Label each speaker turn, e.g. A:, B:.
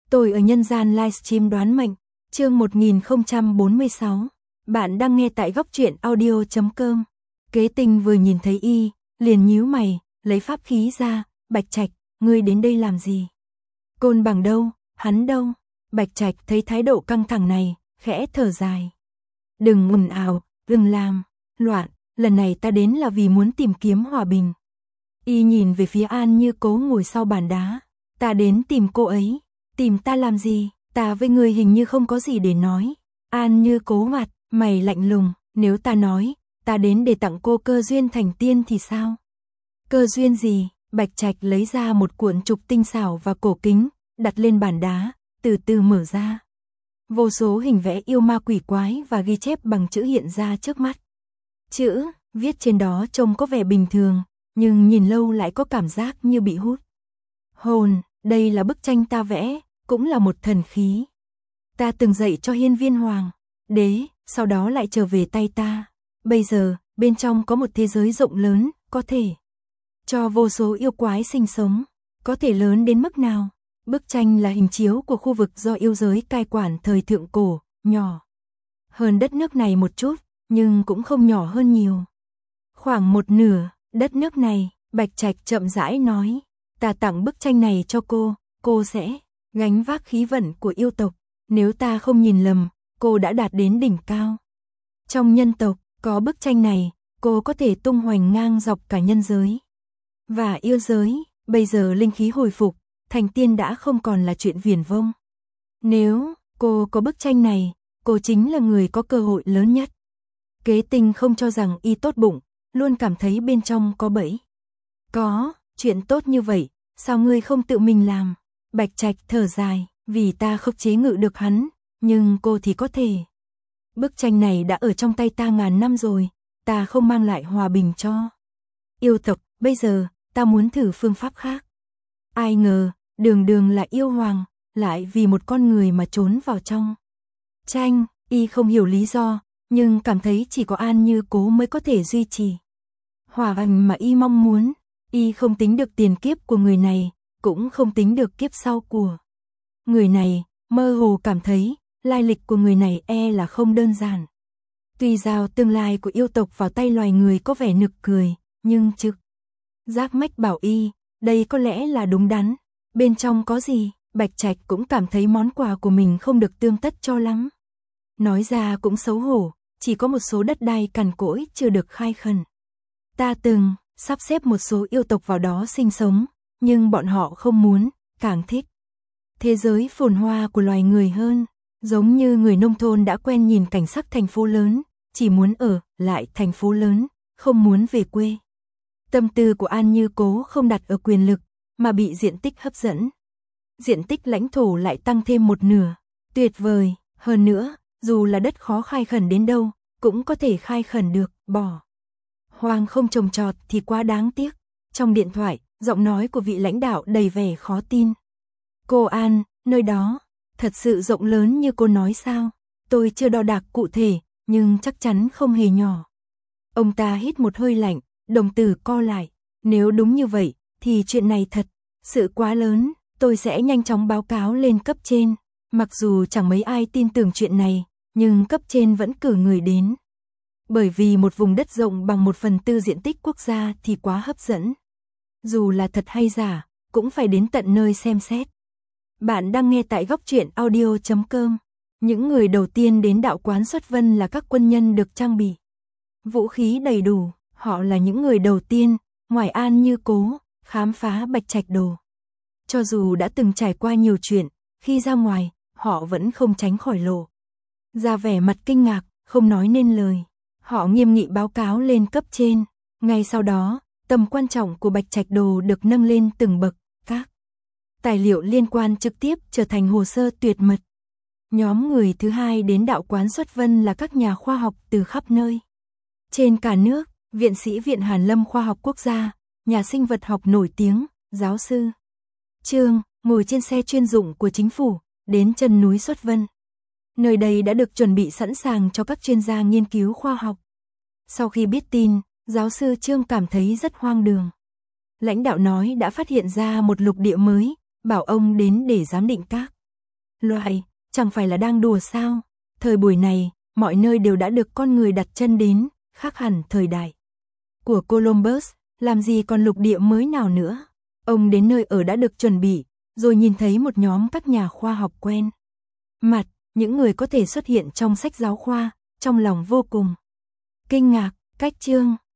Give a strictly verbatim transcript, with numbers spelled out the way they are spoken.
A: Tôi ở nhân gian livestream đoán mệnh, chương một nghìn không trăm bốn mươi sáu. Bạn đang nghe tại góc truyện audio chấm com. Kế Tinh vừa nhìn thấy y, liền nhíu mày, lấy pháp khí ra, Bạch Trạch, ngươi đến đây làm gì? Côn Bằng đâu, hắn đâu? Bạch Trạch thấy thái độ căng thẳng này, khẽ thở dài. Đừng ồn ào, đừng làm loạn, lần này ta đến là vì muốn tìm kiếm hòa bình. Y nhìn về phía An Như Cố ngồi sau bàn đá. Ta đến tìm cô ấy. Tìm ta làm gì? Ta với người hình như không có gì để nói. An Như Cố mặt, mày lạnh lùng. Nếu ta nói, ta đến để tặng cô cơ duyên thành tiên thì sao? Cơ duyên gì? Bạch Trạch lấy ra một cuộn trục tinh xảo và cổ kính, đặt lên bàn đá, từ từ mở ra. Vô số hình vẽ yêu ma quỷ quái và ghi chép bằng chữ hiện ra trước mắt. Chữ, viết trên đó trông có vẻ bình thường, nhưng nhìn lâu lại có cảm giác như bị hút. Hồn, đây là bức tranh ta vẽ, cũng là một thần khí. Ta từng dạy cho Hiên Viên Hoàng đế, sau đó lại trở về tay ta. Bây giờ, bên trong có một thế giới rộng lớn, có thể cho vô số yêu quái sinh sống. Có thể lớn đến mức nào? Bức tranh là hình chiếu của khu vực do yêu giới cai quản thời thượng cổ, nhỏ hơn đất nước này một chút, nhưng cũng không nhỏ hơn nhiều. Khoảng một nửa đất nước này, Bạch Trạch chậm rãi nói, ta tặng bức tranh này cho cô, cô sẽ gánh vác khí vận của yêu tộc. Nếu ta không nhìn lầm, cô đã đạt đến đỉnh cao. Trong nhân tộc, có bức tranh này, cô có thể tung hoành ngang dọc cả nhân giới và yêu giới. Bây giờ linh khí hồi phục, thành tiên đã không còn là chuyện viển vông. Nếu cô có bức tranh này, cô chính là người có cơ hội lớn nhất. Kế Tinh không cho rằng y tốt bụng, luôn cảm thấy bên trong có bẫy. Có, chuyện tốt như vậy, sao ngươi không tự mình làm? Bạch Trạch thở dài, vì ta không chế ngự được hắn, nhưng cô thì có thể. Bức tranh này đã ở trong tay ta ngàn năm rồi, ta không mang lại hòa bình cho yêu tộc, bây giờ, ta muốn thử phương pháp khác. Ai ngờ, đường đường là yêu hoàng, lại vì một con người mà trốn vào trong tranh. Y không hiểu lý do, nhưng cảm thấy chỉ có An Như Cố mới có thể duy trì hòa bình mà y mong muốn. Y không tính được tiền kiếp của người này, cũng không tính được kiếp sau của người này, mơ hồ cảm thấy lai lịch của người này e là không đơn giản. Tuy giao tương lai của yêu tộc vào tay loài người có vẻ nực cười, nhưng trực giác mách bảo y, đây có lẽ là đúng đắn. Bên trong có gì? Bạch Trạch cũng cảm thấy món quà của mình không được tươm tất cho lắm. Nói ra cũng xấu hổ, chỉ có một số đất đai cằn cỗi chưa được khai khẩn. Ta từng sắp xếp một số yêu tộc vào đó sinh sống, nhưng bọn họ không muốn, càng thích thế giới phồn hoa của loài người hơn. Giống như người nông thôn đã quen nhìn cảnh sắc thành phố lớn, chỉ muốn ở lại thành phố lớn, không muốn về quê. Tâm tư của An Như Cố không đặt ở quyền lực, mà bị diện tích hấp dẫn. Diện tích lãnh thổ lại tăng thêm một nửa, tuyệt vời. Hơn nữa, dù là đất khó khai khẩn đến đâu, cũng có thể khai khẩn được, bỏ hoang không trồng trọt thì quá đáng tiếc. Trong điện thoại, giọng nói của vị lãnh đạo đầy vẻ khó tin. Cô An, nơi đó, thật sự rộng lớn như cô nói sao? Tôi chưa đo đạc cụ thể, nhưng chắc chắn không hề nhỏ. Ông ta hít một hơi lạnh, đồng tử co lại. Nếu đúng như vậy, thì chuyện này thật sự quá lớn, tôi sẽ nhanh chóng báo cáo lên cấp trên. Mặc dù chẳng mấy ai tin tưởng chuyện này, nhưng cấp trên vẫn cử người đến. Bởi vì một vùng đất rộng bằng một phần tư diện tích quốc gia thì quá hấp dẫn. Dù là thật hay giả, cũng phải đến tận nơi xem xét. Bạn đang nghe tại góc truyện audio chấm com. Những người đầu tiên đến đạo quán Xuất Vân là các quân nhân được trang bị vũ khí đầy đủ. Họ là những người đầu tiên, ngoài An Như Cố, khám phá Bạch Trạch đồ. Cho dù đã từng trải qua nhiều chuyện, khi ra ngoài, họ vẫn không tránh khỏi lộ ra vẻ mặt kinh ngạc, không nói nên lời. Họ nghiêm nghị báo cáo lên cấp trên. Ngay sau đó, tầm quan trọng của Bạch Trạch đồ được nâng lên từng bậc. Các tài liệu liên quan trực tiếp trở thành hồ sơ tuyệt mật. Nhóm người thứ hai đến đạo quán Xuất Vân là các nhà khoa học từ khắp nơi trên cả nước. Viện sĩ Viện Hàn Lâm Khoa học Quốc gia, nhà sinh vật học nổi tiếng, giáo sư Trương, ngồi trên xe chuyên dụng của chính phủ, đến chân núi Xuất Vân. Nơi đây đã được chuẩn bị sẵn sàng cho các chuyên gia nghiên cứu khoa học. Sau khi biết tin, giáo sư Trương cảm thấy rất hoang đường. Lãnh đạo nói đã phát hiện ra một lục địa mới, bảo ông đến để giám định các Loại, chẳng phải là đang đùa sao? Thời buổi này, mọi nơi đều đã được con người đặt chân đến, khác hẳn thời đại của Columbus, làm gì còn lục địa mới nào nữa. Ông đến nơi ở đã được chuẩn bị, rồi nhìn thấy một nhóm các nhà khoa học quen mặt, những người có thể xuất hiện trong sách giáo khoa, trong lòng vô cùng kinh ngạc. Cách chương